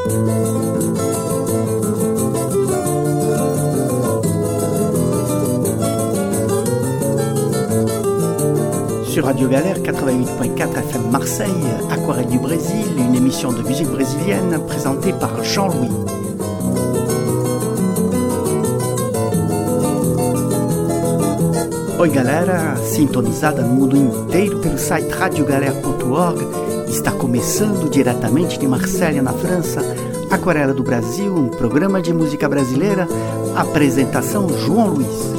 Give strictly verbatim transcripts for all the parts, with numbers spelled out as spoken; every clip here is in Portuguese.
Sur Radio Galère quatre-vingt-huit point quatre F M Marseille, Aquarelle du Brésil, une émission de musique brésilienne présentée par Jean-Louis. Oi galera, sintonizada no mundo inteiro pelo site radio galera ponto org, está começando diretamente de Marselha, na França, Aquarela do Brasil, um programa de música brasileira, apresentação João Luiz.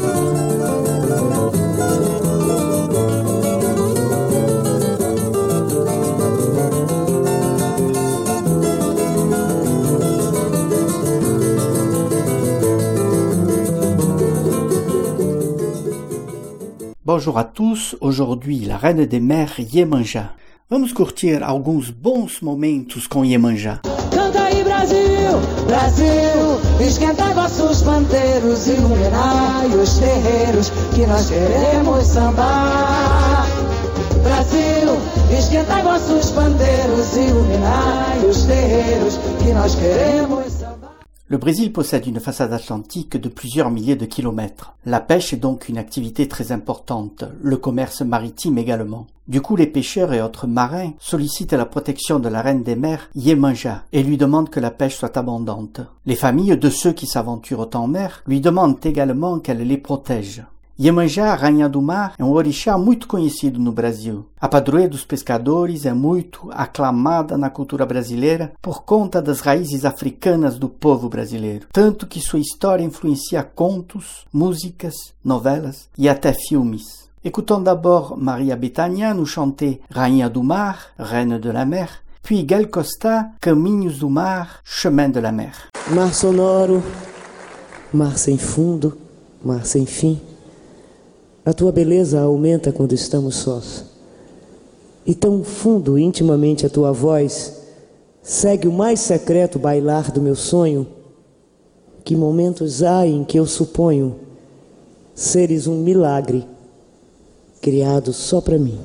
Bonjour à tous, aujourd'hui la Reine des Mers, Iemanjá. Vamos curtir alguns bons momentos com Iemanjá. Canta aí Brasil, Brasil, esquentai vossos pandeiros, iluminai os terreiros, que nós queremos sambar. Brasil, esquentai vossos pandeiros, iluminai os terreiros, que nós queremos sambar. Le Brésil possède une façade atlantique de plusieurs milliers de kilomètres. La pêche est donc une activité très importante, le commerce maritime également. Du coup, les pêcheurs et autres marins sollicitent la protection de la Reine des Mers, Iemanjá, et lui demandent que la pêche soit abondante. Les familles de ceux qui s'aventurent en mer lui demandent également qu'elle les protège. Iemanjá, Rainha do Mar, é um orixá muito conhecido no Brasil. A padroeira dos pescadores é muito aclamada na cultura brasileira por conta das raízes africanas do povo brasileiro, tanto que sua história influencia contos, músicas, novelas e até filmes. Écoutons d'abord Maria Bethânia nous chanter Rainha do Mar, Reine de la Mer, puis Gal Costa, Caminhos do Mar, Chemin de la Mer. Mar sonoro, mar sem fundo, mar sem fim. A tua beleza aumenta quando estamos sós. E tão fundo, intimamente, a tua voz segue o mais secreto bailar do meu sonho. Que momentos há em que eu suponho seres um milagre criado só para mim.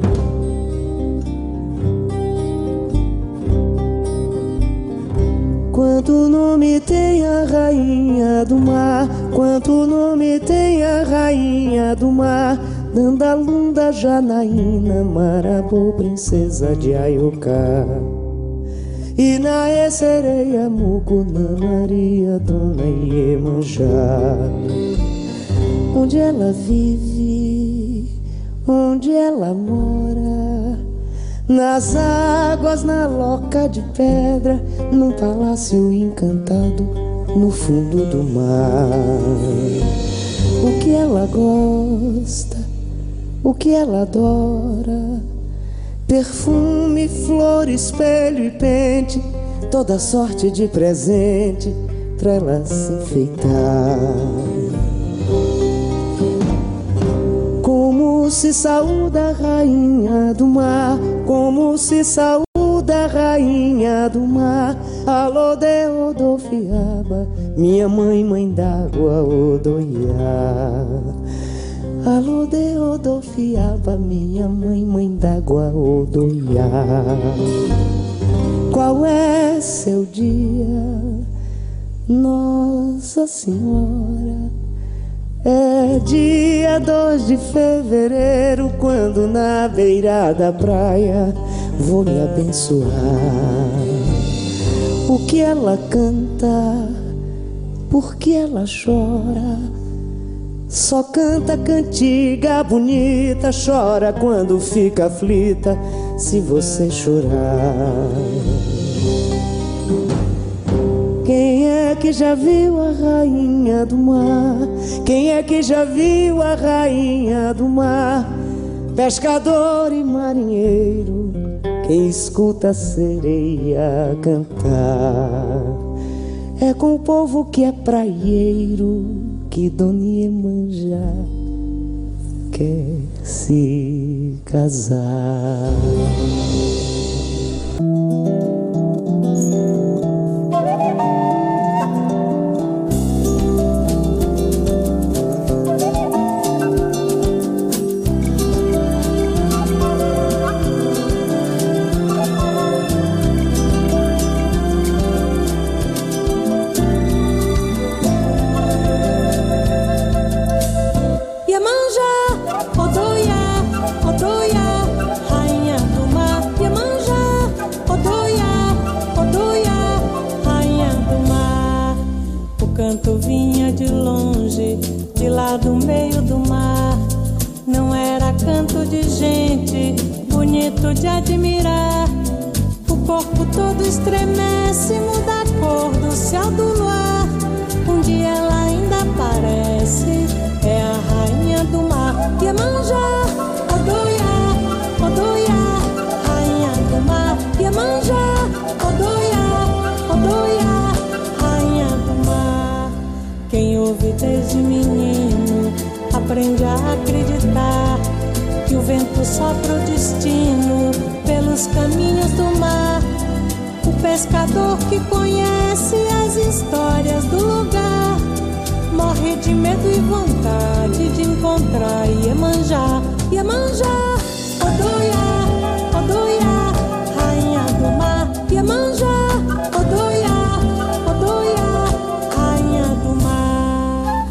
Quanto nome tem a rainha do mar, quanto nome tem a rainha do mar, Dandalunda, Janaína, Marabô, princesa de Aioká. Inaê, Sereia, Mucuna, Maria, Dona Iemanjá. Onde ela vive, onde ela mora, nas águas, na loca de pedra, num palácio encantado, no fundo do mar. O que ela gosta, o que ela adora, perfume, flor, espelho e pente, toda sorte de presente pra ela se enfeitar. Como se saúda a rainha do mar, como se saúda a rainha do mar. Alô de Odofiaba, minha mãe, mãe d'água, Odoiá. Alô de Odofiaba, minha mãe, mãe d'água, Odoiá. Qual é seu dia, Nossa Senhora? É dia dois de fevereiro, quando na beira da praia vou me abençoar. O que ela canta, por que ela chora? Só canta cantiga bonita, chora quando fica aflita, se você chorar. Quem é que já viu a rainha do mar? Quem é que já viu a rainha do mar? Pescador e marinheiro, quem escuta a sereia cantar. É com o povo que é praieiro que Dona Iemanjá quer se casar. lá do meio do mar. Não era canto de gente, bonito de admirar. O corpo todo estremece, muda a cor do céu do luar. Um dia ela ainda aparece, é a rainha do mar. Iemanjá, Odoiá, Odoiá, rainha do mar. Iemanjá, Odoiá, Odoiá, rainha do mar. Quem ouve desde menino aprende a acreditar que o vento sopra o destino pelos caminhos do mar. O pescador que conhece as histórias do lugar morre de medo e vontade de encontrar Iemanjá. Iemanjá, Odoiá, Odoiá, rainha do mar. Iemanjá, Odoiá, Odoiá, rainha do mar.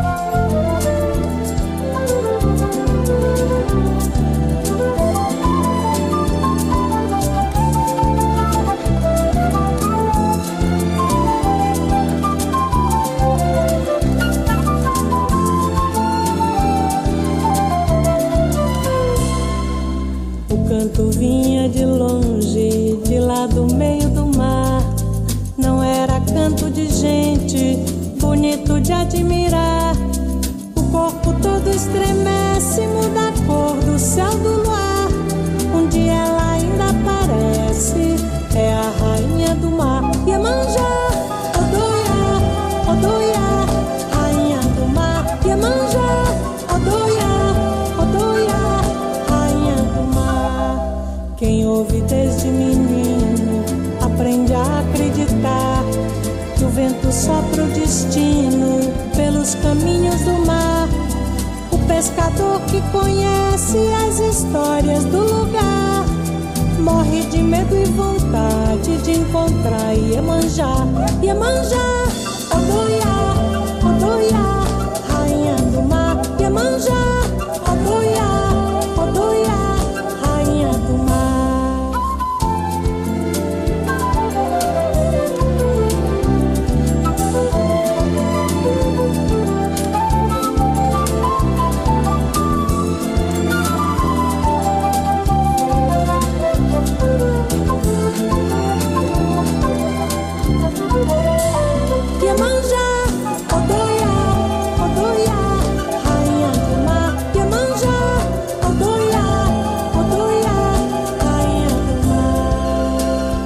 O canto vinha de longe, de lá do meio do mar. Não era canto de gente, bonito de admirar. O corpo todo estremece, muda a cor do céu do luar. Um dia ela ainda aparece, é a rainha do mar. Iemanjá, Odoiá, Odoiá, rainha do mar. Iemanjá, Odoiá, Odoiá, rainha do mar. Quem ouve desde menino aprende a acreditar que o vento sopra o destino pelos caminhos do mar. O pescador que conhece as histórias do lugar morre de medo e vontade de encontrar Iemanjá. Iemanjá, Odoiá, Odoiá, rainha do mar. Iemanjá, Odoiá, Odoiá, rainha do mar. Iemanjá, Odoiá, Odoiá, rainha do mar. Iemanjá, Odoiá, Odoiá, rainha do mar.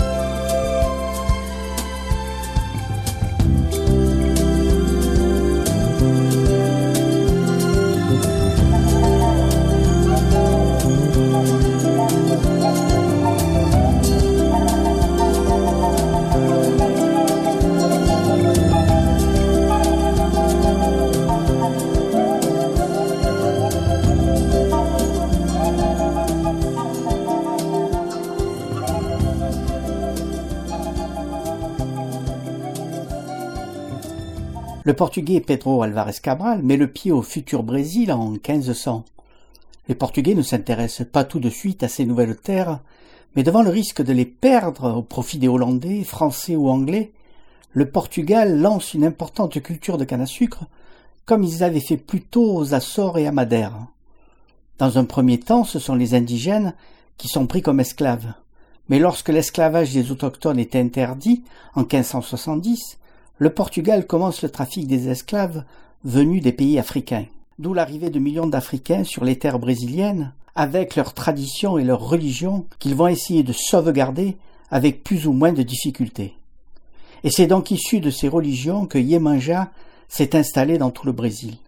Le Portugais Pedro Álvares Cabral met le pied au futur Brésil en quinze cents. Les Portugais ne s'intéressent pas tout de suite à ces nouvelles terres, mais devant le risque de les perdre au profit des Hollandais, Français ou Anglais, le Portugal lance une importante culture de canne à sucre, comme ils avaient fait plus tôt aux Açores et à Madère. Dans un premier temps, ce sont les indigènes qui sont pris comme esclaves. Mais lorsque l'esclavage des autochtones est interdit, en quinze cent soixante-dix, le Portugal commence le trafic des esclaves venus des pays africains. D'où l'arrivée de millions d'Africains sur les terres brésiliennes, avec leurs traditions et leurs religions qu'ils vont essayer de sauvegarder avec plus ou moins de difficultés. Et c'est donc issu de ces religions que Iemanjá s'est installé dans tout le Brésil.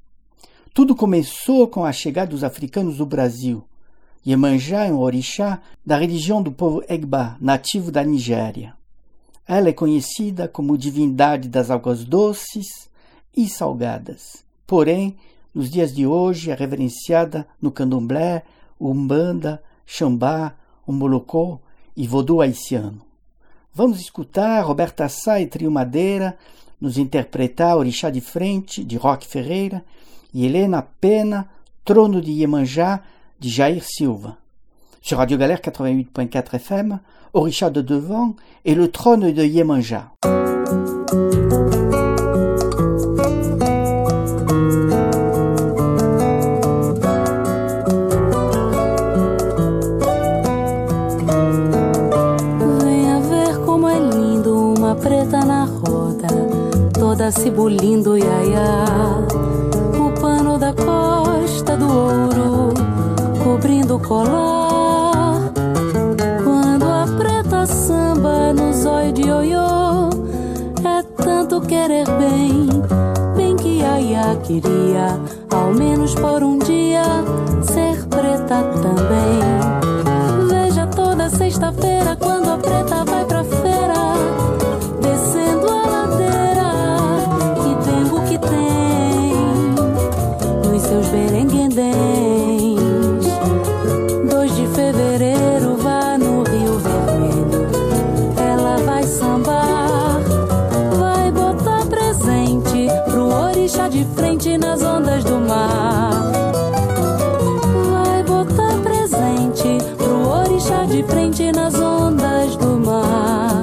Tudo começou com a chegada dos africanos do Brasil. Iemanjá é um orixá da religião do povo Egba, nativo da Nigéria. Ela é conhecida como divindade das águas doces e salgadas. Porém, nos dias de hoje é reverenciada no candomblé, umbanda, xambá, umbolocô e vodou haitiano. Vamos escutar Roberta Sá e Trio Madeira nos interpretar Orixá de Frente, de Roque Ferreira, e Helena Pena, Trono de Iemanjá, de Jair Silva. Sur Radio Galère quatre-vingt-huit point quatre F M, Orixá de Devant et le trône de Iemanjá. preta na roda, toda cibulindo iaiá. O pano da costa do ouro, cobrindo o colar. Quando a preta samba no zóio de ioiô, é tanto querer bem, bem que iaiá queria, ao menos por um dia, ser preta também. Veja toda sexta-feira, quando a preta vai pra feira, descendo a ladeira, que tengo que tem nos seus berenguendens. Dois de fevereiro, vá no Rio Vermelho, ela vai sambar, vai botar presente pro orixá de frente nas ondas do mar. Vai botar presente pro orixá de frente nas ondas do mar.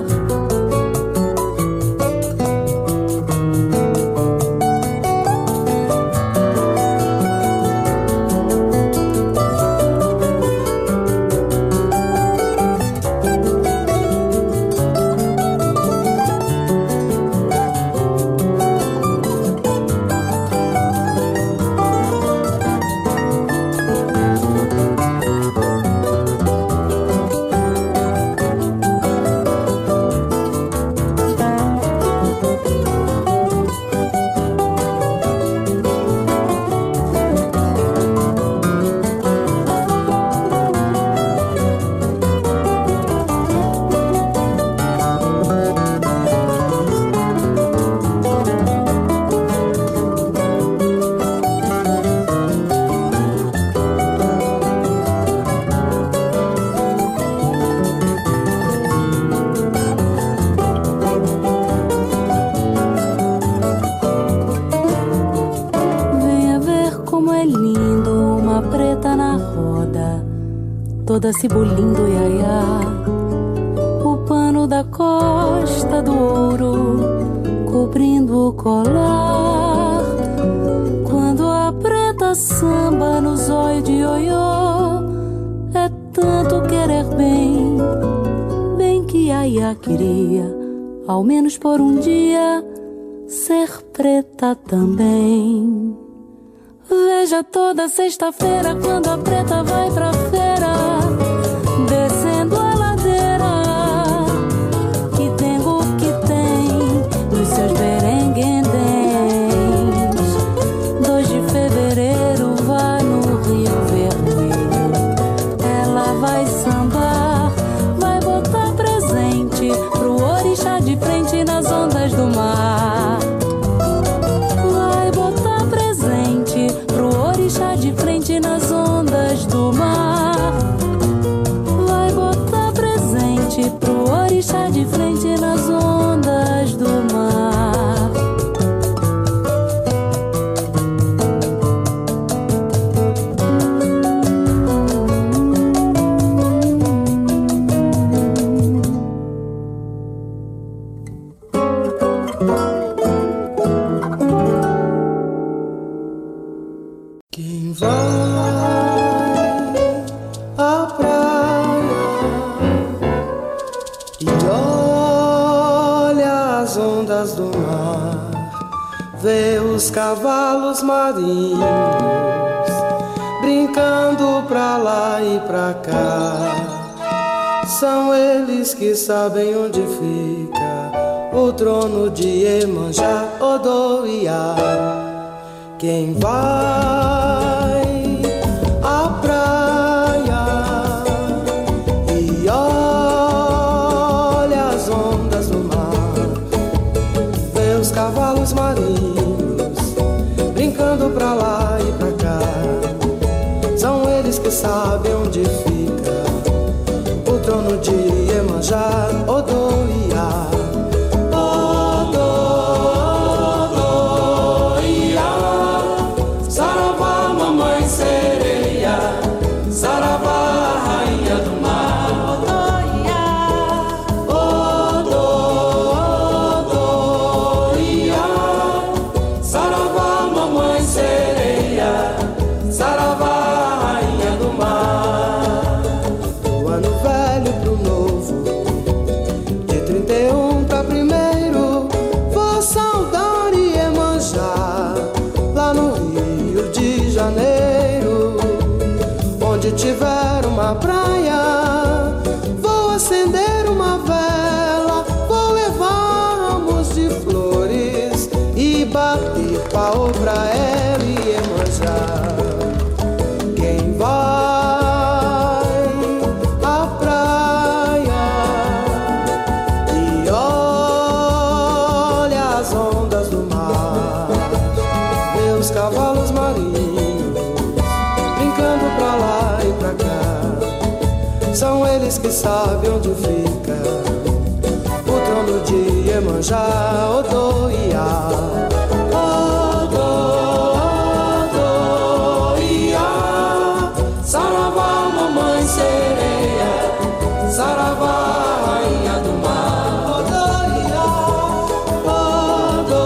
Toda cibulindo iaiá. O pano da costa do ouro, cobrindo o colar. Quando a preta samba no zóio de ioiô, é tanto querer bem, bem que iaiá queria, ao menos por um dia, ser preta também. Veja toda sexta-feira, quando a preta vai pra feira, descendo a ladeira, que tem o que tem nos seus berenguendens. Dois de fevereiro, vá no Rio Vermelho, ela vai sambar, vai botar presente pro orixá de frente nas ondas do mar. Vai botar presente pro orixá de frente nas ondas do mar. Vai botar presente pro orixá de frente nas ondas do mar. Quem vai à praia e olha as ondas do mar, vê os cavalos marinhos brincando pra lá e pra cá. São eles que sabem onde fica o trono de Iemanjá, Odoiá. Quem vai à praia e olha as ondas do mar, vê os cavalos marinhos brincando pra lá e pra cá. São eles que sabem onde fica o trono de Iemanjá, Odoiá. Saravá, Paô pra ela e Iemanjá. Quem vai à praia e olha as ondas do mar, vê os cavalos marinhos brincando pra lá e pra cá. São eles que sabem onde fica o trono de Iemanjá, Odoiá. Odo, Odoiá, saravá, mamãe sereia, saravá, rainha do mar. Odoiá, Odo,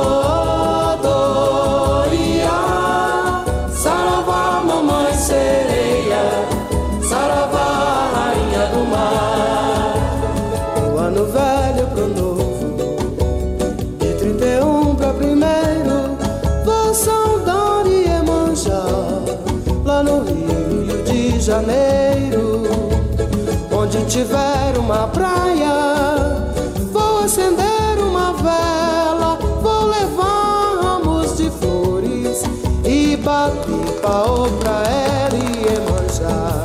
Odoiá, saravá, mamãe sereia, saravá, rainha do mar. O ano velho pro novo, de trinta e um pra primeiro, vou saudar Iemanjá, lá no Rio de Janeiro. Onde tiver uma praia, vou acender uma vela, vou levar ramos de flores e bater paô pra ela e Iemanjá.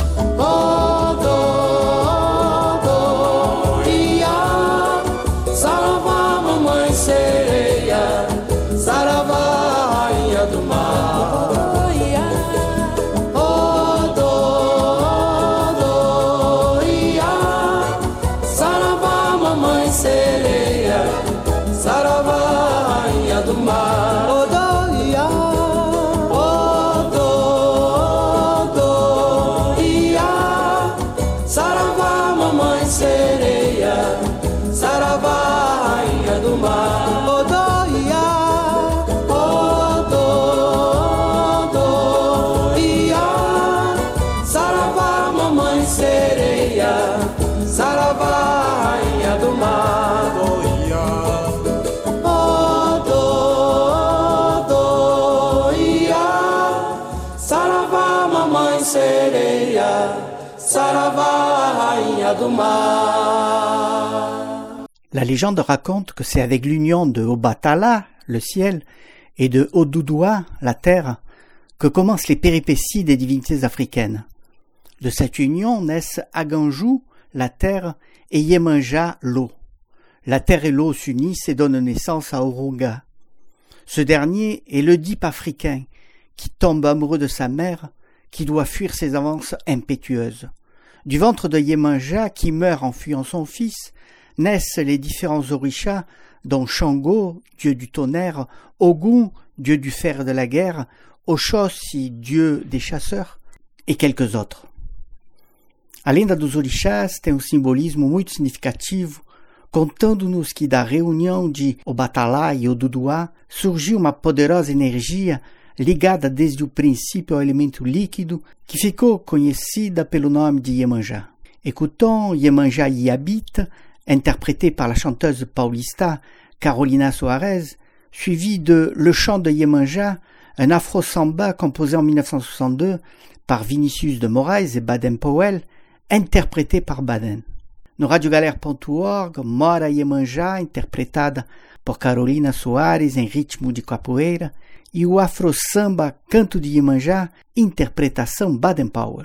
La légende raconte que c'est avec l'union de Obatala, le ciel, et de Oduduwa, la terre, que commencent les péripéties des divinités africaines. De cette union naissent Aganjou, la terre, et Iemanjá, l'eau. La terre et l'eau s'unissent et donnent naissance à Orunga. Ce dernier est l'Oedipe africain, qui tombe amoureux de sa mère, qui doit fuir ses avances impétueuses. Du ventre de Iemanjá, qui meurt en fuyant son fils, naissent les différents orishas, dont Shango, dieu du tonnerre, Ogun, dieu du fer et de la guerre, Oxóssi, dieu des chasseurs, e quelques autres. A lenda dos orixás tem um simbolismo muito significativo, contando-nos que da reunião de Obatala e Oduduwa surgiu uma poderosa energia ligada desde o princípio ao elemento líquido, que ficou conhecida pelo nome de Iemanjá. Écoutons Iemanjá y habite, interprété par la chanteuse paulista Carolina Soares, suivi de Le chant de Iemanjá, un afro-samba composé en mille neuf cent soixante-deux par Vinicius de Moraes et Baden Powell, interprété par Baden. No radiogalera ponto org, Mora Iemanjá, interpretada por Carolina Soares em ritmo de capoeira, e o afro-samba Canto de Iemanjá, interpretação Baden Powell.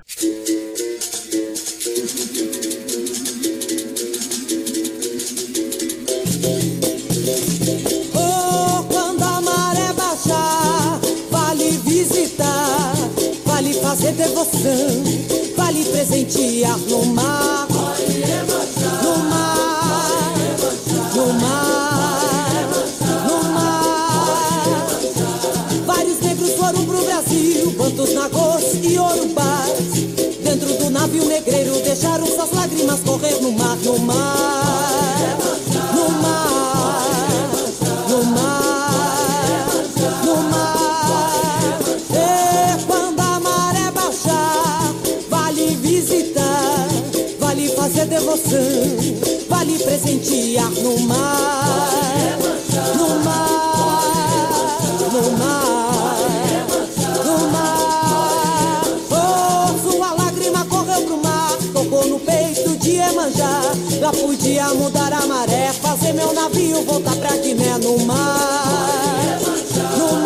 Oh, quando a maré baixar, vale visitar, vale fazer devoção, vale presentear no mar, no mar, no mar, no mar. Vários negros foram pro Brasil, quantos nagôs e orubás. Dentro do navio negreiro deixaram suas lágrimas correr no mar, no mar, no mar, no mar, no mar. E quando a maré baixar, vale visitar, vale fazer devoção, vale presentear no mar, no mar, no mar, no mar. Oh, sua lágrima correu pro mar, tocou no peito de Iemanjá. Lá podia mudar a maré, fazer meu navio voltar pra Guiné no mar, no mar.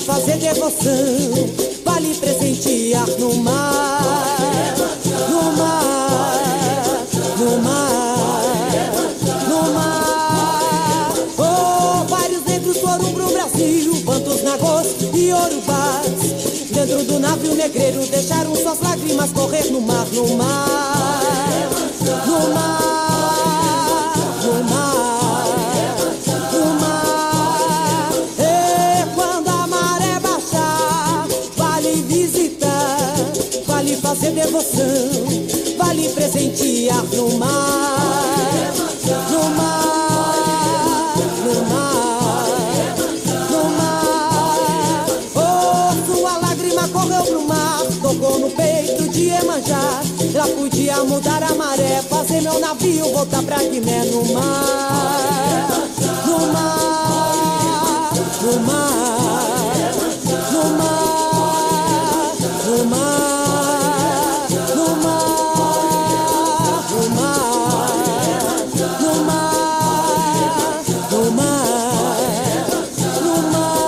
fazer devoção, pra lhe presentear no mar, no mar, no mar, no mar. Oh, vários negros foram pro Brasil, bantos, nagôs e orubás. Dentro do navio negreiro deixaram suas lágrimas correr no mar, no mar, no mar, no mar, no mar. E quando a maré baixar, vale visitar, vale fazer devoção, vale presentear no mar, no mar, no mar, no mar. Oh, sua lágrima correu pro mar, tocou no peito de Iemanjá. Ela podia mudar a maré, fazer meu navio voltar pra Guiné no mar, no mar, no mar, no mar, no mar, no mar, no mar, no mar, no mar, no mar, no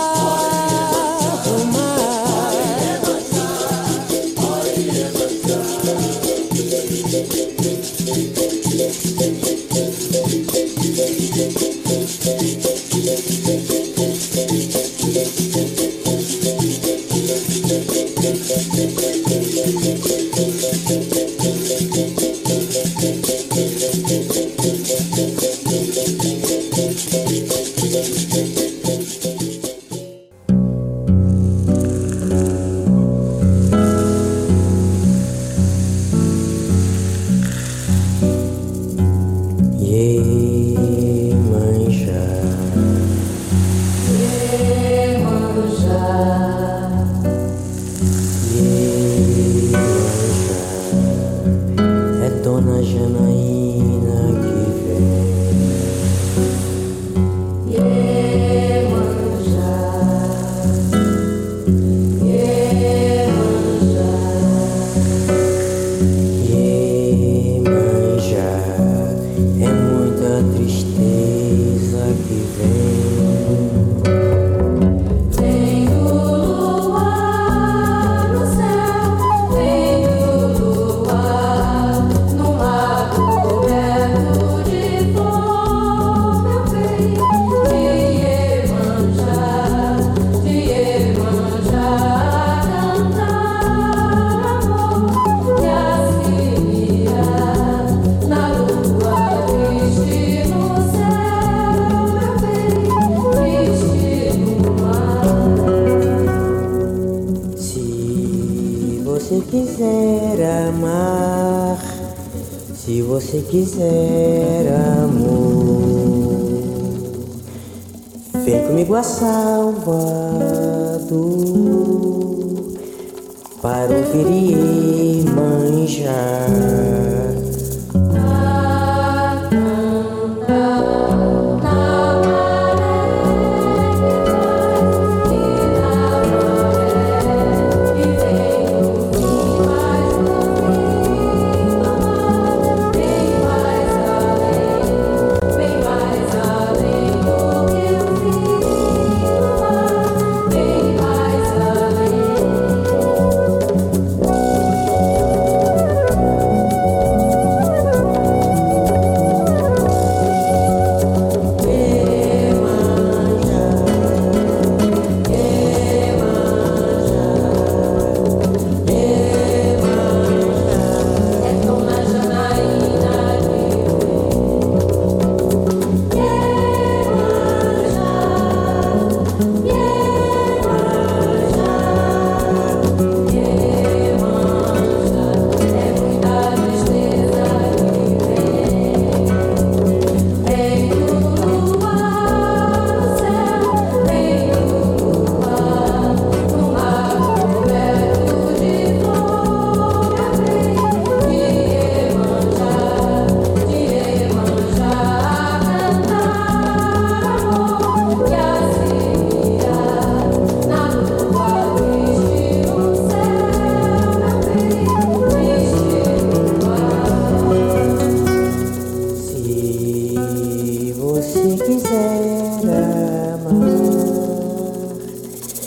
você quiser amor, vem comigo a Salvador para ouvir Iemanjá.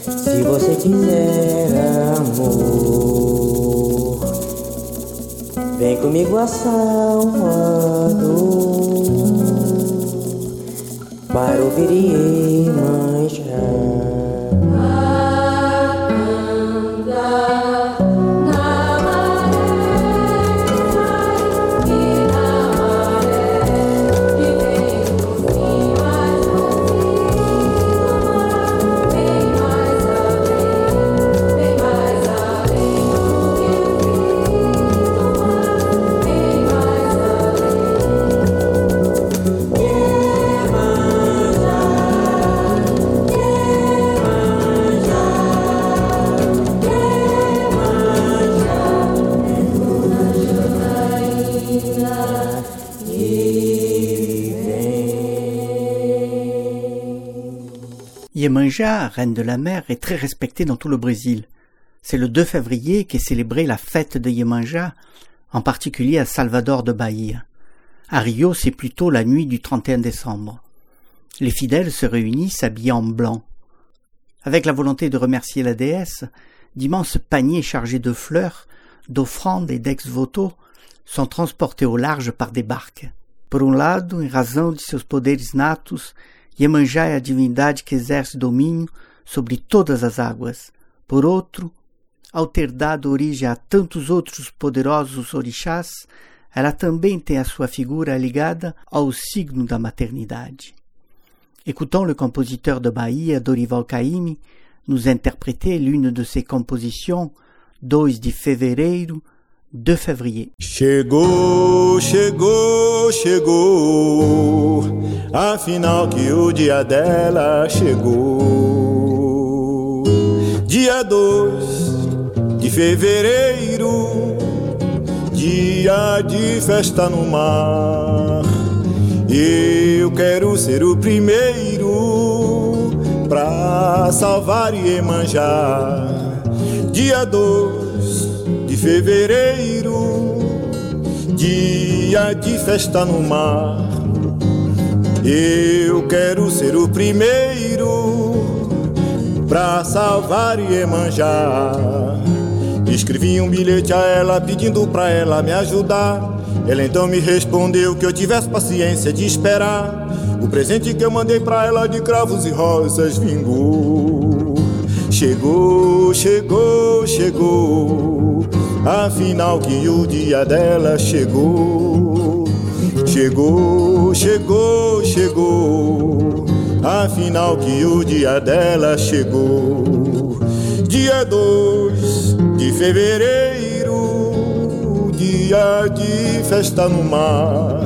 Se você quiser amor, vem comigo a Salvador para ouvir Iemanjá. Iemanjá, reine de la mer, est très respectée dans tout le Brésil. C'est le deux février qu'est célébrée la fête de Iemanjá, en particulier à Salvador de Bahia. À Rio, c'est plutôt la nuit du trente et un décembre. Les fidèles se réunissent habillés en blanc. Avec la volonté de remercier la déesse, d'immenses paniers chargés de fleurs, d'offrandes et d'ex-voto sont transportés au large par des barques. Por um lado, em razão de seus poderes natos, Iemanjá é a divindade que exerce domínio sobre todas as águas. Por outro, ao ter dado origem a tantos outros poderosos orixás, ela também tem a sua figura ligada ao signo da maternidade. Écoutons le compositeur de Bahia, Dorival Caymmi, nous interpréter l'une de ses compositions, dois de fevereiro, deux février. Chegou, chegou, chegou, afinal que o dia dela chegou. Dia dois de fevereiro, dia de festa no mar. Eu quero ser o primeiro pra salvar Iemanjá. Dia dois de fevereiro, dia de festa no mar. Eu quero ser o primeiro pra salvar Iemanjá. Escrevi um bilhete a ela pedindo pra ela me ajudar. Ela então me respondeu que eu tivesse paciência de esperar. O presente que eu mandei pra ela de cravos e rosas vingou. Chegou, chegou, chegou, afinal que o dia dela chegou. Chegou, chegou, chegou, afinal que o dia dela chegou. Dia dois de fevereiro, dia de festa no mar.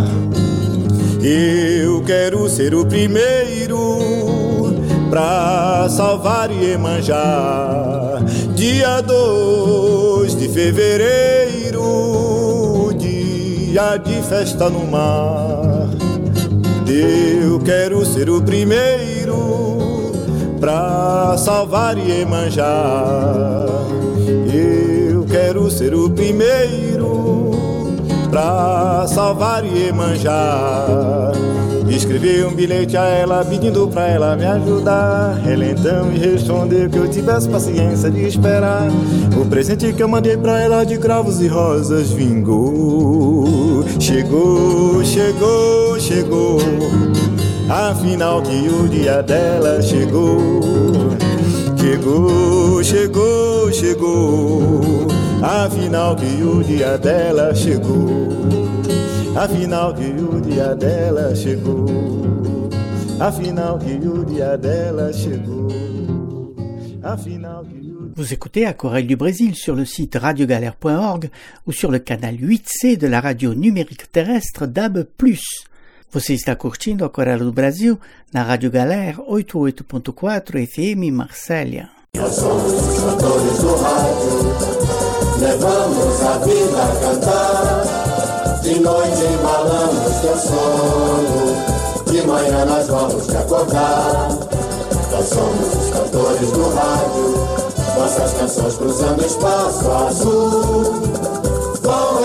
Eu quero ser o primeiro pra salvar Iemanjá. Dia dois de fevereiro, dia de festa no mar. Eu quero ser o primeiro pra salvar Iemanjá. Eu quero ser o primeiro pra salvar Iemanjá. Escrevi um bilhete a ela pedindo pra ela me ajudar. Ela então me respondeu que eu tivesse paciência de esperar. O presente que eu mandei pra ela de cravos e rosas vingou. Chegou, chegou, chegou, afinal que o dia dela chegou. Chegou, chegou, chegou, afinal que o dia dela chegou. Afinal que o dia dela chegou. Afinal que o dia dela chegou. Afinal que o... Vous écoutez Aquarelle du Brésil sur le site radio galère point org ou sur le canal huit C de la radio numérique terrestre D A B plus. Você está curtindo Aquarelle do Brasil na Rádio Galera oitenta e oito ponto quatro F M Marsella. Nós somos os cantores do rádio, levamos a vida a cantar. De noite embalamos teu sono, de manhã nós vamos te acordar. Nós somos os cantores do rádio, nossas canções cruzando espaço azul. Vão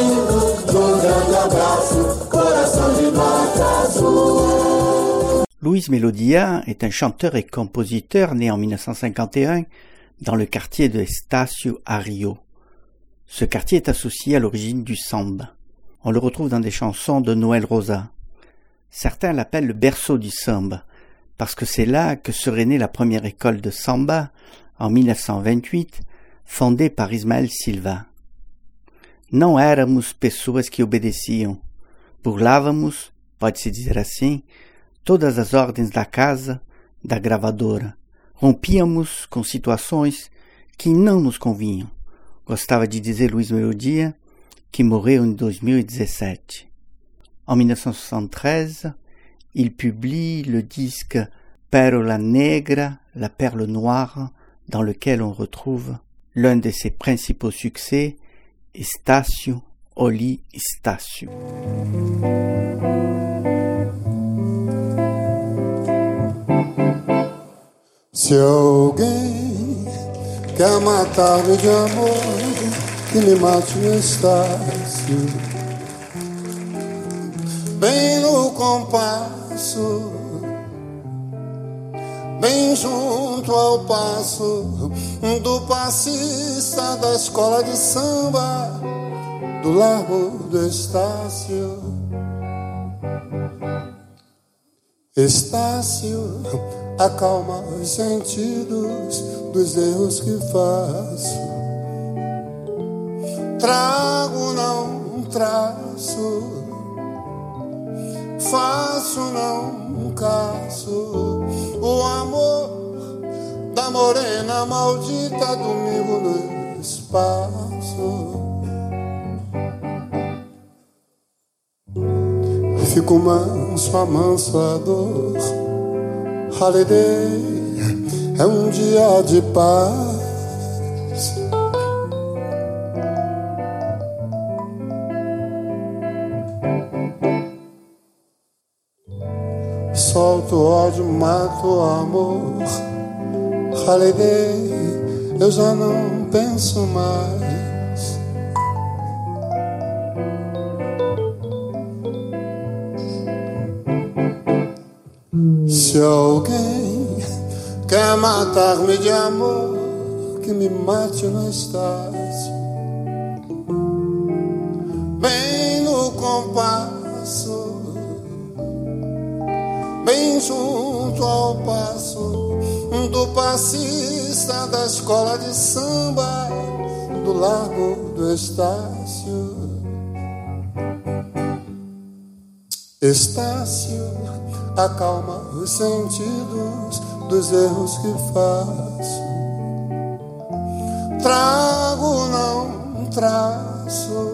reunindo num grande abraço, coração de nota azul. Luis Melodia est un chanteur et compositeur né en mille neuf cent cinquante et un dans le quartier de Estácio à Rio. Ce quartier est associé à l'origine du samba. On le retrouve dans des chansons de Noël Rosa. Certains l'appellent le berceau du samba, parce que c'est là que serait née la première école de samba, en mille neuf cent vingt-huit, fondée par Ismael Silva. Não éramos pessoas que obedeciam. Burlávamos, pode-se dizer assim, todas as ordens da casa, da gravadora. Rompíamos com situações que não nos convinham. Gostava de dizer Luis Melodia, que morreu em dois mil e dezessete. En mille neuf cent soixante-treize, il publie le disque Pérola Negra, la perle noire, dans lequel on retrouve l'un de ses principaux succès, Estácio, Oli Estácio. Se alguém quer matar-me de amor, que me mate no Estácio, bem no compasso, bem junto ao passo do passista da escola de samba do Largo do Estácio. Estácio, acalma os sentidos dos erros que faço. Trago, não traço, faço, não caço. O amor da morena maldita, domingo no espaço. Fico manso, amanso a dor. Holiday é um dia de paz. Solto ódio, mato amor. Holiday, eu já não penso mais. Se alguém quer matar-me de amor, que me mate no Estácio, bem no compasso, bem junto ao passo do passista da escola de samba do Largo do Estácio. Estácio, acalma os sentidos dos erros que faço. Trago, não traço,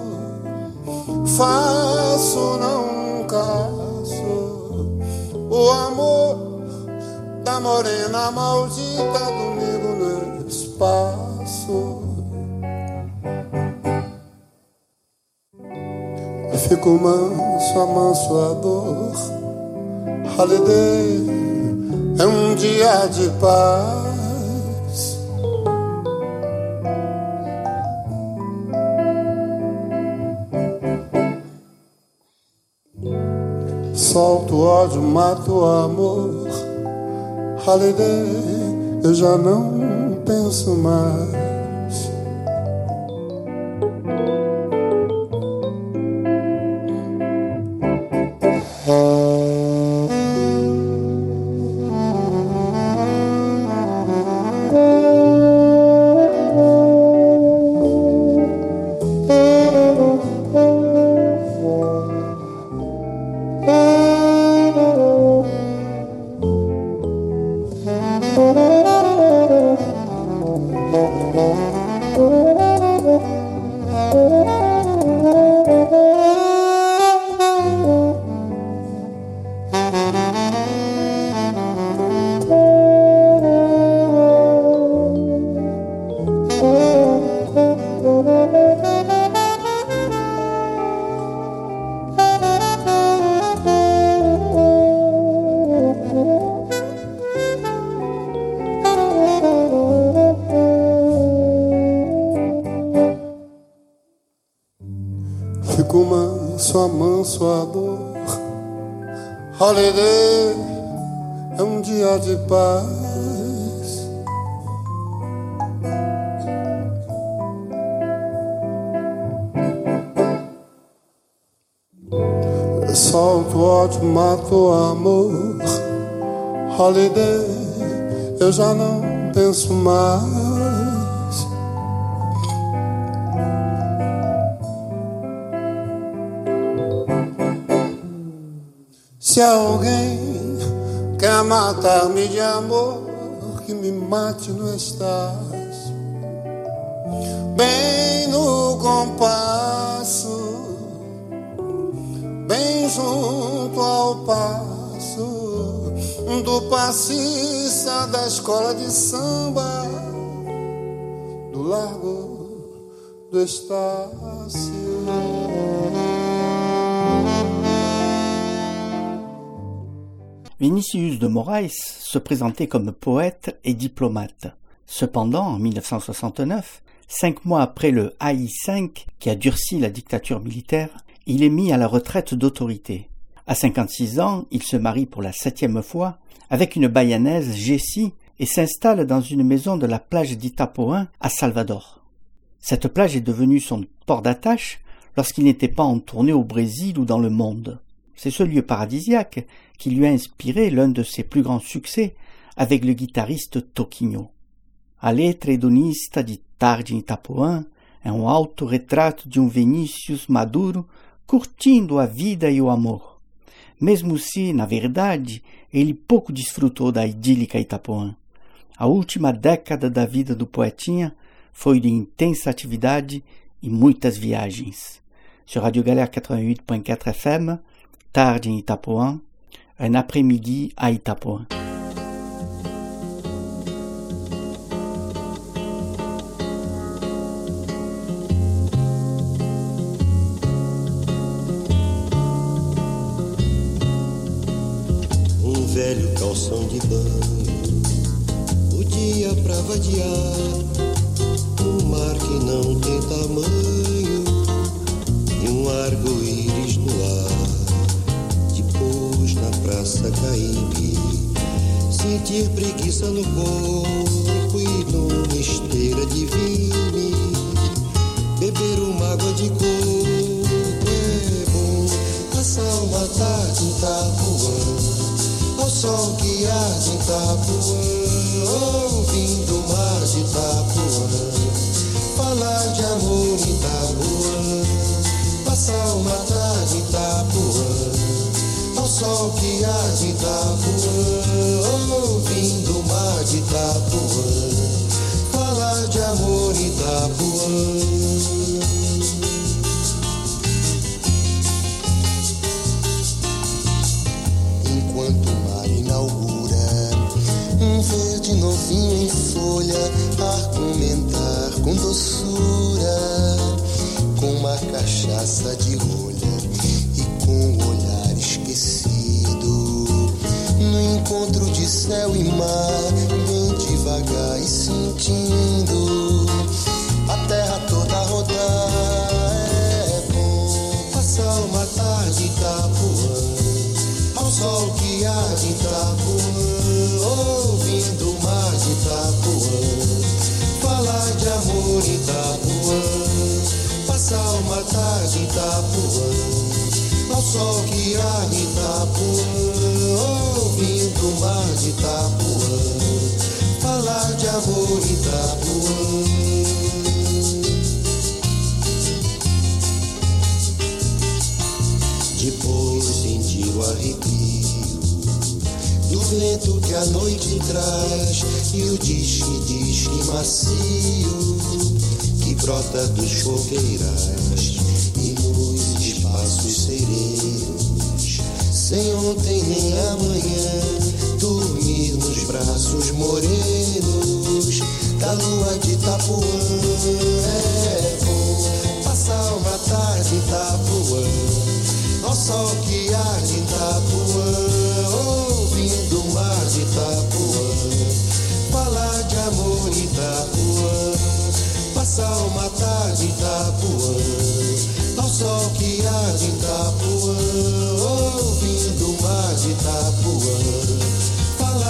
faço, não caço. O amor da morena maldita, domingo no espaço. Fico manso, amanso a dor. Holiday é um dia de paz. Solto ódio, mato amor. Holiday, eu já não penso mais. Fico manso, amanso a dor. Holiday é um dia de paz. Solto o ódio, mato o amor. Holiday, eu já não penso mais. Se alguém quer matar-me de amor, que me mate no estácio, bem no compasso, bem junto ao passo do passista da escola de samba, do Largo do Estácio. Vinicius de Moraes se présentait comme poète et diplomate. Cependant, en mille neuf cent soixante-neuf, cinq mois après le A I cinq qui a durci la dictature militaire, il est mis à la retraite d'autorité. À cinquante-six ans, il se marie pour la septième fois avec une bayanaise, Jessie, et s'installe dans une maison de la plage d'Itapoan à Salvador. Cette plage est devenue son port d'attache lorsqu'il n'était pas en tournée au Brésil ou dans le monde. C'est ce lieu paradisiaque qui lui a inspiré l'un de ses plus grands succès avec le guitariste Toquinho. A letra hedonista de Tarde em Itapuã é um autorretrato de um Vinícius maduro curtindo a vida e o amor, mesmo se, na verdade, ele pouco desfrutou da idílica Itapuã. A última década da vida do poetinha foi de intensa atividade e muitas viagens. Sur Radio Galère quatre-vingt-huit point quatre F M, Tarde em Itapuã, un après-midi à Itapuã. Um velho calção de banho, o dia pra vadiar, um mar que não tem tamanho e um arco-íris no ar. Depois na praça Caíbe, sentir preguiça no corpo e numa esteira de vinho, beber uma água de coco é bom. Passar uma tarde em Itapuã, ao sol que arde em Itapuã, ouvindo o mar de Itapuã, falar de amor em Itapuã. Passar uma tarde em Itapuã, ao sol que arde em Itapuã, ouvindo o mar de Itapuã, falar de amor em Itapuã. Enquanto o mar inaugura um verde novinho em folha, argumentar com doçura, com uma cachaça de rolha e com o olhar esquecido, no encontro de céu e mar, bem devagar e sentindo a terra toda rodar. É bom passar uma tarde em Itapuã, ao sol que arde em Itapuã, ouvindo o mar de Itapuã, falar de amor em Itapuã. Passar uma tarde em Itapuã, ao sol que arde em Itapuã, ouvindo o mar de Itapuã, falar de amor em Itapuã. Depois sentir o arrepio do vento que a noite traz e o disque-disque macio que brota dos fogueirais e nos espaços serenos, sem ontem nem amanhã, dormir nos braços morenos da lua de Itapuã. É bom passar uma tarde em Itapuã, ao sol que arde em Itapuã, ouvindo o mar de Itapuã, falar de amor em Itapuã. Passar uma tarde em Itapuã, ao sol que arde em Itapuã, ouvindo o mar de Itapuã, falar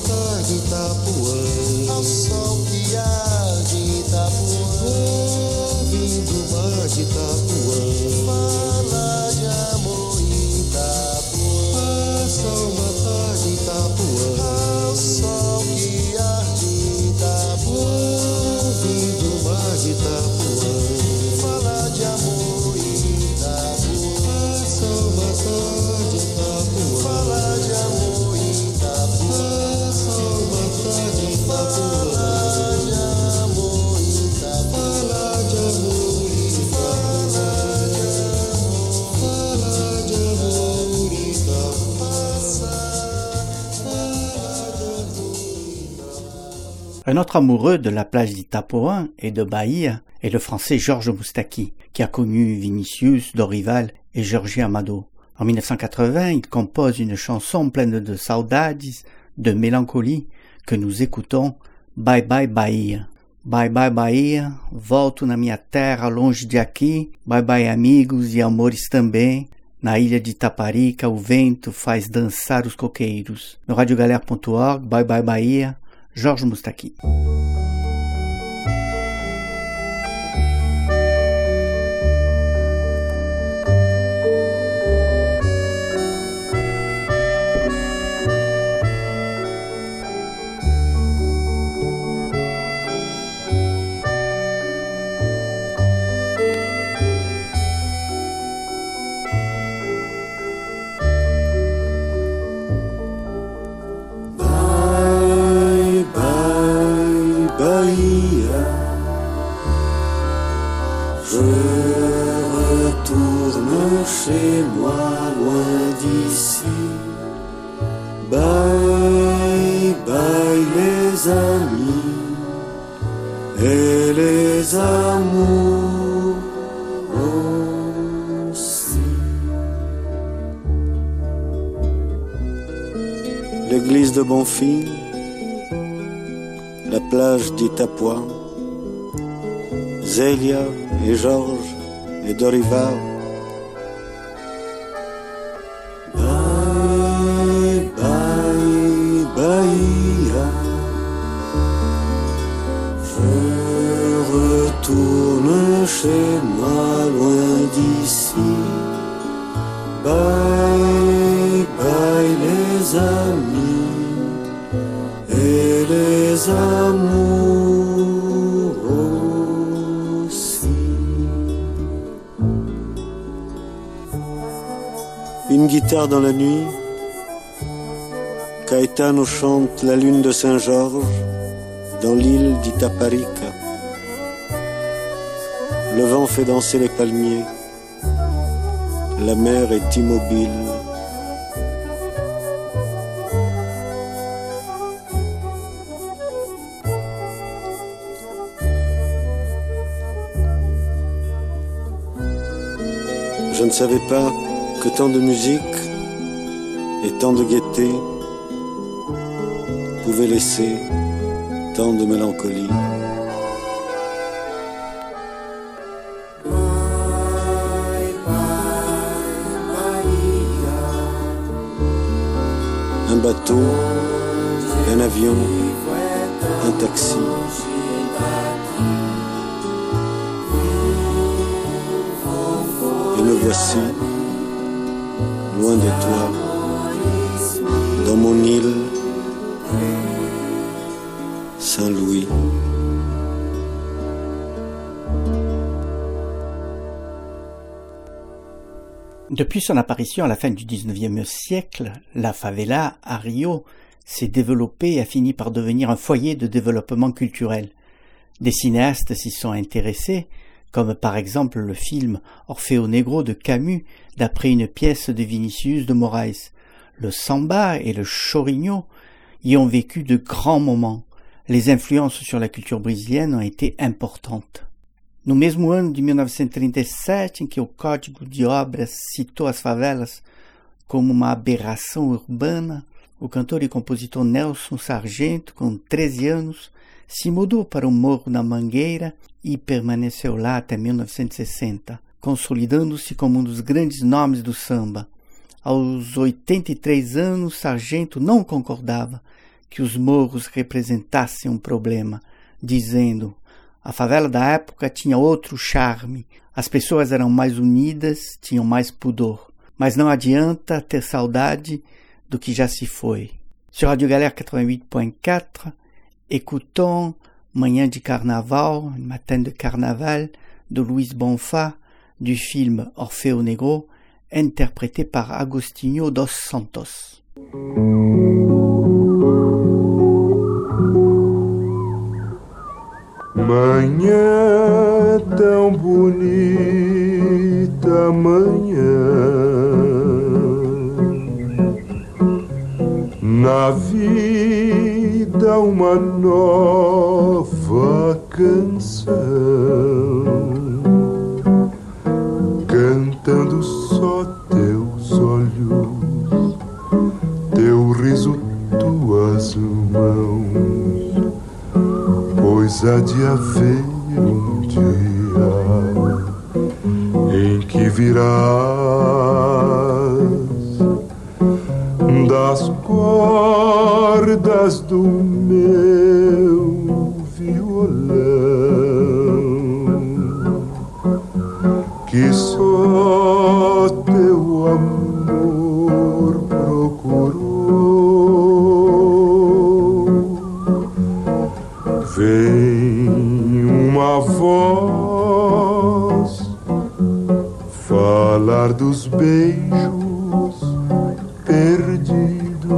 matar de Itapuã, ao sol que arde em Itapuã, ouvindo o mar de Itapuã, fala de amor em Itapuã. Passa uma tarde em Itapuã, ao sol que arde em Itapuã, ouvindo o mar de Itapuã, fala de amor em Itapuã. Passa uma tarde em Itapuã, fala de amor em Itapuã. Passa uma tarde em Itapuã, fala de amor em Itapuã, fala de amor em Itapuã, fala de amor em Itapuã, fala de amor em Itapuã. Un autre amoureux de la plage d'Itapuã et de Bahia est le français Georges Moustaki, qui a connu Vinicius, Dorival et Jorge Amado. En mille neuf cent quatre-vingts, il compose une chanson pleine de saudades, de mélancolie, que nous écoutons, Bye Bye Bahia. Bye Bye Bahia, volto na minha terra longe de aqui, bye bye amigos e amores também, na ilha de Itaparica o vento faz dançar os coqueiros. No radiogalère ponto org, Bye Bye Bahia, Georges Moustaki. Bye, bye, Bahia, je retourne chez moi loin d'ici. Bye, bye les amis et les amours aussi. L'église de Bonfim, la plage d'Itapuã, Zélia et Georges et Dorival. Bye, bye, Bahia, je retourne chez moi loin d'ici. Bye, bye les amis et les amours aussi. Une guitare dans la nuit, Caetano chante la lune de Saint-Georges dans l'île d'Itaparica. Le vent fait danser les palmiers, la mer est immobile. Je ne savais pas que tant de musique et tant de gaieté pouvaient laisser tant de mélancolie. Un bateau, un avion, un taxi. Et me voici, loin de toi, dans mon île, Saint-Louis. Depuis son apparition à la fin du dix-neuvième siècle, la favela à Rio s'est développée et a fini par devenir un foyer de développement culturel. Des cinéastes s'y sont intéressés, comme par exemple le film Orfeo Negro de Camus, d'après une pièce de Vinicius de Moraes. Le samba et le chorinho y ont vécu de grands moments. Les influences sur la culture brésilienne ont été importantes. No mesmo ano de mil novecentos e trinta e sete, em que o Código de Obras citou as favelas como uma aberração urbana, o cantor e compositor Nelson Sargento, com treze anos, se mudou para o Morro da Mangueira e permaneceu lá até mil novecentos e sessenta, consolidando-se como um dos grandes nomes do samba. Aos oitenta e três anos, Sargento não concordava que os morros representassem um problema, dizendo: a favela da época tinha outro charme, as pessoas eram mais unidas, tinham mais pudor. Mas não adianta ter saudade do que já se foi. Sur Radio Galère quatre-vingt-huit point quatre, écoutons Manhã de Carnaval, Matin de Carnaval, de Luis Bonfá, du film Orfeo Negro, interprété par Agostinho dos Santos. Manhã tão bonita, manhã, na vida uma nova canção, cantando só teus olhos, teu riso, tuas mãos, pois há de haver um dia em que virás das cordas do meu violão, que só teu amor procurou. Vem uma voz falar dos beijos perdidos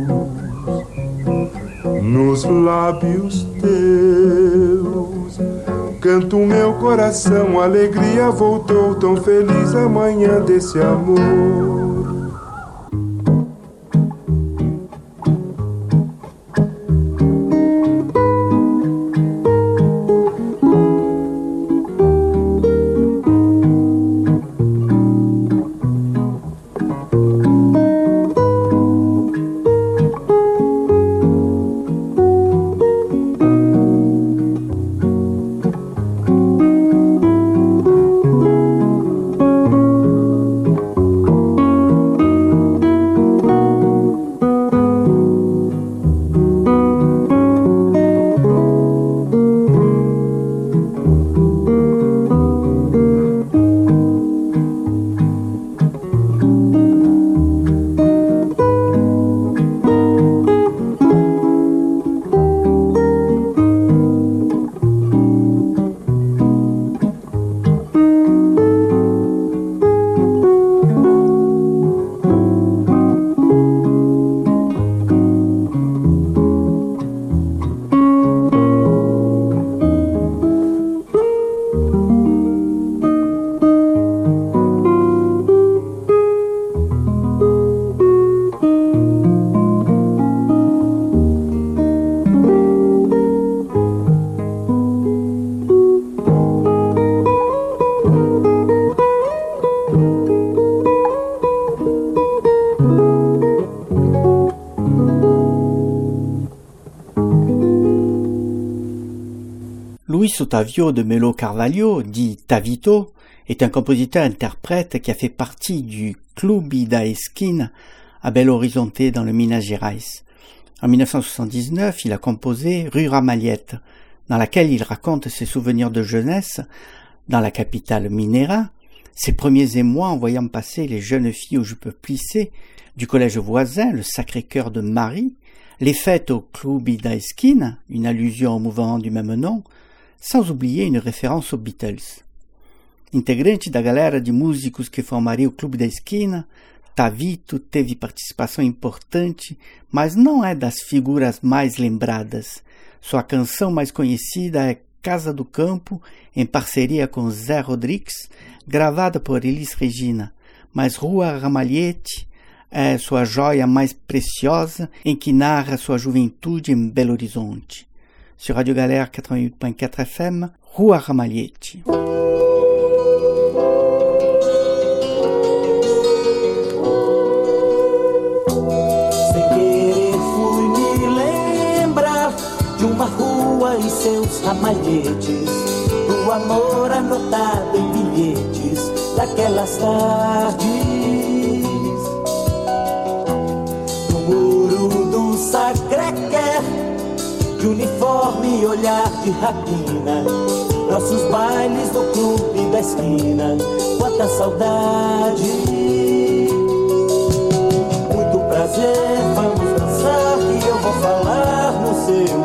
nos lábios teus. Canto meu coração, alegria voltou, tão feliz a manhã desse amor. Luis Otávio de Melo Carvalho, dit Tavito, est un compositeur-interprète qui a fait partie du Clube da Esquina à Belo Horizonte dans le Minas Gerais. En mille neuf cent soixante-dix-neuf, il a composé Rue Ramalhete, dans laquelle il raconte ses souvenirs de jeunesse dans la capitale mineira, ses premiers émois en voyant passer les jeunes filles aux jupes plissées du collège voisin, le Sacré-Cœur de Marie, les fêtes au Clube da Esquina, une allusion au mouvement du même nom, sans oublier une référence aux Beatles. Integrante da galera de músicos que formaria o Clube da Esquina, Tavito teve participação importante, mas não é das figuras mais lembradas. Sua canção mais conhecida é Casa do Campo, em parceria com Zé Rodrigues, gravada por Elis Regina, mas Rua Ramalhete é sua joia mais preciosa, em que narra sua juventude em Belo Horizonte. Sur Radio Galère quatre-vingt-huit point quatre F M, Rua Ramalhete. Sem querer fui me lembrar de uma rua e seus ramalhetes, do amor anotado em bilhetes daquelas tardes, no muro do Sacré-Cœur de uniforme e olhar de rapina, nossos bailes no clube da esquina, quanta saudade. Muito prazer, vamos dançar que eu vou falar no seu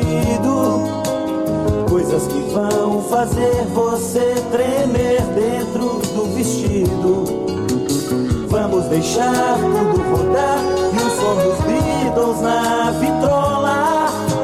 ouvido, coisas que vão fazer você tremer dentro do vestido. Vamos deixar tudo rodar e o som dos Beatles na vitrola.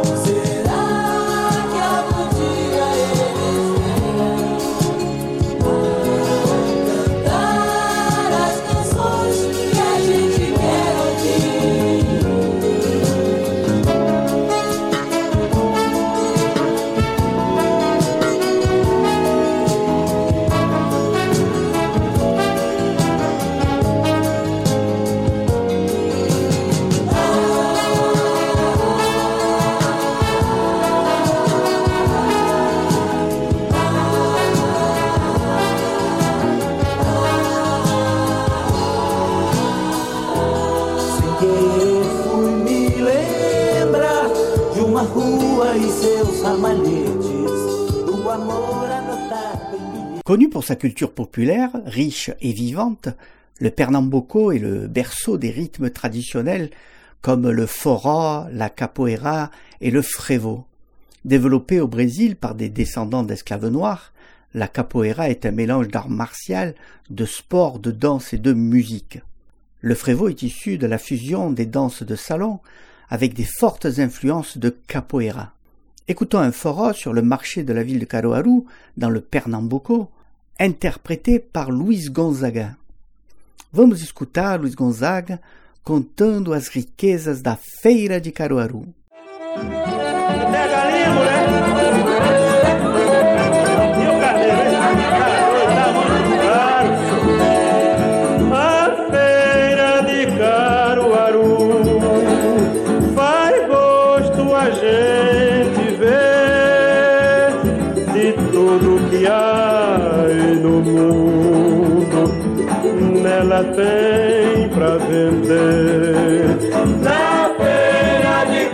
Connu pour sa culture populaire, riche et vivante, le Pernambuco est le berceau des rythmes traditionnels comme le forró, la capoeira et le frevo. Développé au Brésil par des descendants d'esclaves noirs, la capoeira est un mélange d'art martial, de sport, de danse et de musique. Le frevo est issu de la fusion des danses de salon avec des fortes influences de capoeira. Écoutons un forró sur le marché de la ville de Caruaru, dans le Pernambuco, interprété par Luiz Gonzaga. Vamos escutar Luiz Gonzaga contando as riquezas da feira de Caruaru. A feira de Caruaru faz gosto a gente ver de tudo que há no mundo, nela tem pra vender. Na feira de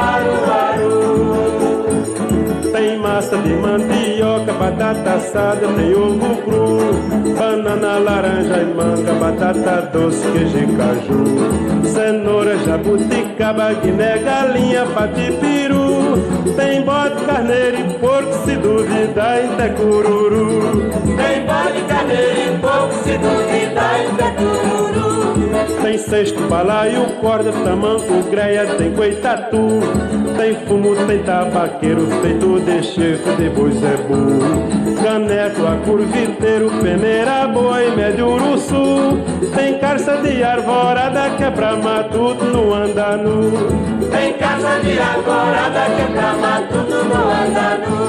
Caruaru tem massa de mandioca, batata assada, tem ovo cru, banana, laranja e manga, batata doce, queijo e caju, cenoura, jabuticaba, guiné, galinha, patipiru. Tem bode, carneiro e porco, se duvidar, até cururu. Tem bode, carneiro e porco, se duvidar, até cururu. Tem cesto, balaio, corda, tamanco, greia, tem coitatu. Tem fumo, tem tabaqueiro, feito de chifre de boi zebu. Caneco, acurviteiro, peneira, boi, médio, uruçu. Tem carça de arvorada, que é pra matuto, não anda nu. Tem carça de arvorada, que é pra matuto, não anda nu.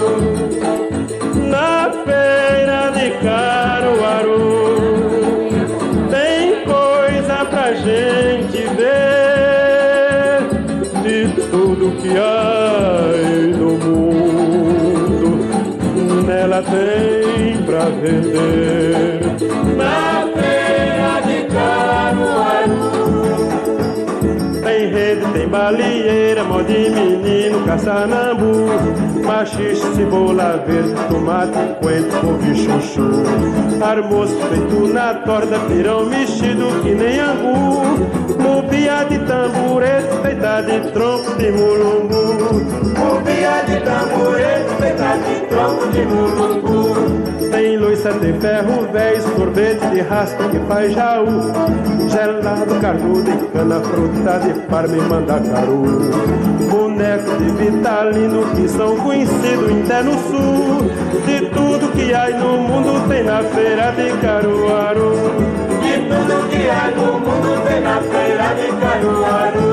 Na feira de Caruaru tem coisa pra gente ver, de tudo que há no mundo, nela tem pra vender. Na feira de Caruaru tem rede, tem balieira, mó de menino, caçanambu, machixe, cebola verde, tomate, coentro, couve, chuchu, almoço feito na torta, pirão mexido que nem angu, mubia de tamborete, feita de tronco de mulungu, mubia de tamborete, feita de tronco de mulungu. Tem loiça, tem ferro velho, sorvete de raspa que faz jaú, gelado, carnudo e cana, fruta de parma e mandacaru, boneco de vitalino que são conhecidos até no sul. De tudo que há no mundo tem na feira de Caruaru. De tudo que há no mundo tem na feira de Caruaru.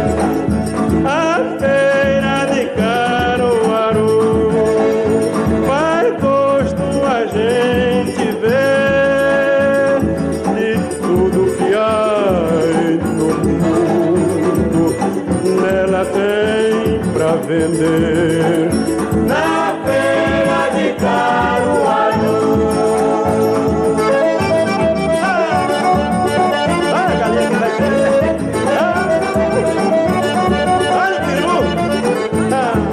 A feira de Caruaru faz gosto a gente ver, de tudo que há no mundo, nela tem pra vender. Na feira de Caruaru. Olha a galinha que vai ser. Olha o peru.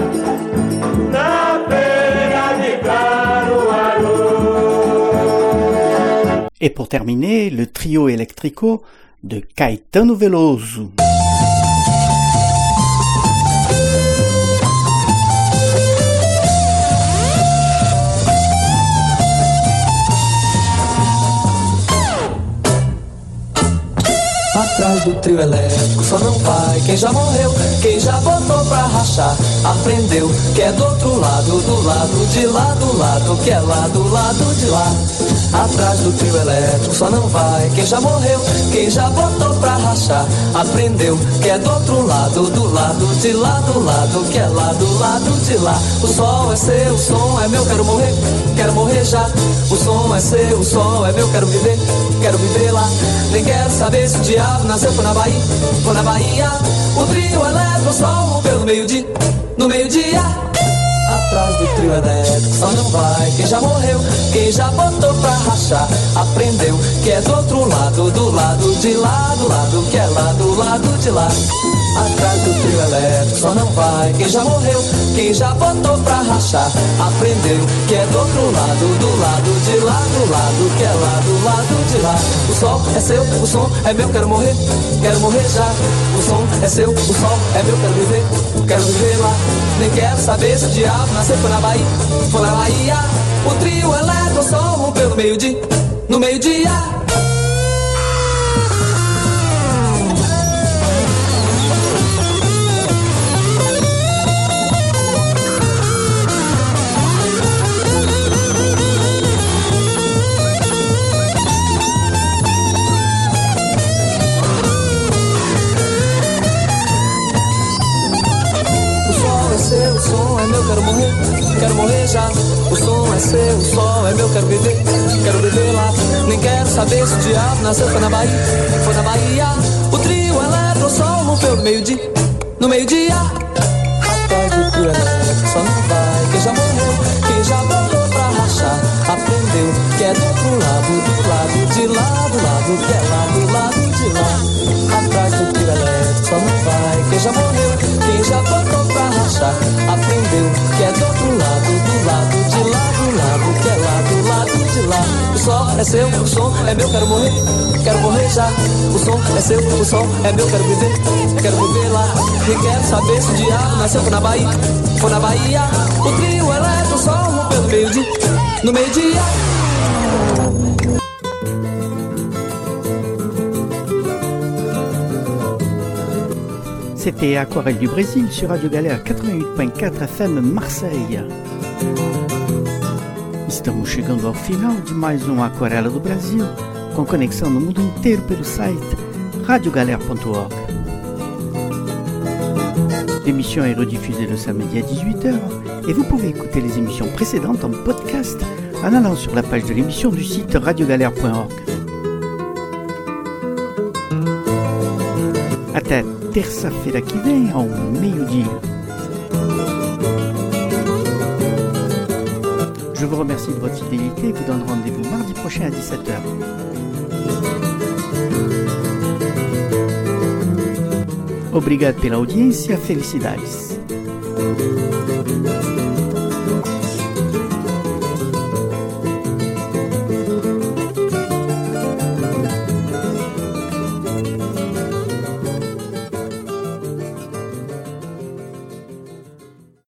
Et pour terminer, le trio Electrico de Caetano Veloso. Atrás do trio elétrico só não vai quem já morreu, quem já botou pra rachar, aprendeu que é do outro lado, do lado de lá, do lado que é lá, do lado de lá. Atrás do trio elétrico só não vai quem já morreu, quem já botou pra rachar, aprendeu que é do outro lado, do lado de lá, do lado que é lá, do lado de lá. O sol é seu, o som é meu, quero morrer, quero morrer já. O som é seu, o sol é meu, quero viver, quero viver lá. Nem quero saber se o diabo nasceu foi na Bahia, foi na Bahia. O trio elétrico só rompeu no meio-dia, no meio-dia. Atrás do trio elétrico só não vai quem já morreu, quem já botou pra rachar, aprendeu que é do outro lado, do lado de lá, do lado que é lá, do lado de lá. Atrás do trio elétrico só não vai quem já morreu, quem já botou pra rachar, aprendeu que é do outro lado, do lado de lá, do lado que é lá, do lado de lá. O sol é seu, o som é meu, quero morrer, quero morrer já. O som é seu, o sol é meu, quero viver, quero viver lá. Nem quero saber se o diabo nasceu foi na Bahia, foi na Bahia. O trio elétrico só rompeu no meio-dia, no meio-dia. O som é meu, quero morrer, quero morrer já. O som é seu, o sol é meu, quero viver, quero viver lá. Nem quero saber se o diabo nasceu foi na Bahia, foi na Bahia. O trio elétrico só rompeu no meio-dia, no meio-dia. Atrás do trio elétrico só não vai quem já morreu, quem já botou pra rachar, aprendeu que é do outro lado, do lado de lá, do lado que é lá, do lado de lá. Atrás do trio elétrico só não vai quem já morreu, quem já botou pra rachar, aprendeu que é do outro lado, do lado de lá, do lado que é lá, do lado de lá. O sol é seu, o som é meu, quero morrer, quero morrer já. O som é seu, o som é meu, quero viver, quero viver lá. Nem quero saber se o diabo nasceu foi na Bahia, foi na Bahia. O trio elétrico só rompeu no meio-dia, no meio-dia. C'était Aquarelle du Brésil sur Radio Galère quatre-vingt-huit point quatro F M Marseille. Estamos chegando ao final de mais um Aquarela do Brasil, com conexão no mundo inteiro pelo site radio galère point org. L'émission est rediffusée le samedi à dix-huit heures et vous pouvez écouter les émissions précédentes en podcast en allant sur la page de l'émission du site radio galère point org. Até terça-feira que vem, ao meio-dia. Je vous remercie de votre fidélité et vous donne rendez-vous mardi prochain à dix-sept heures. Obrigado pela audiência, felicidades.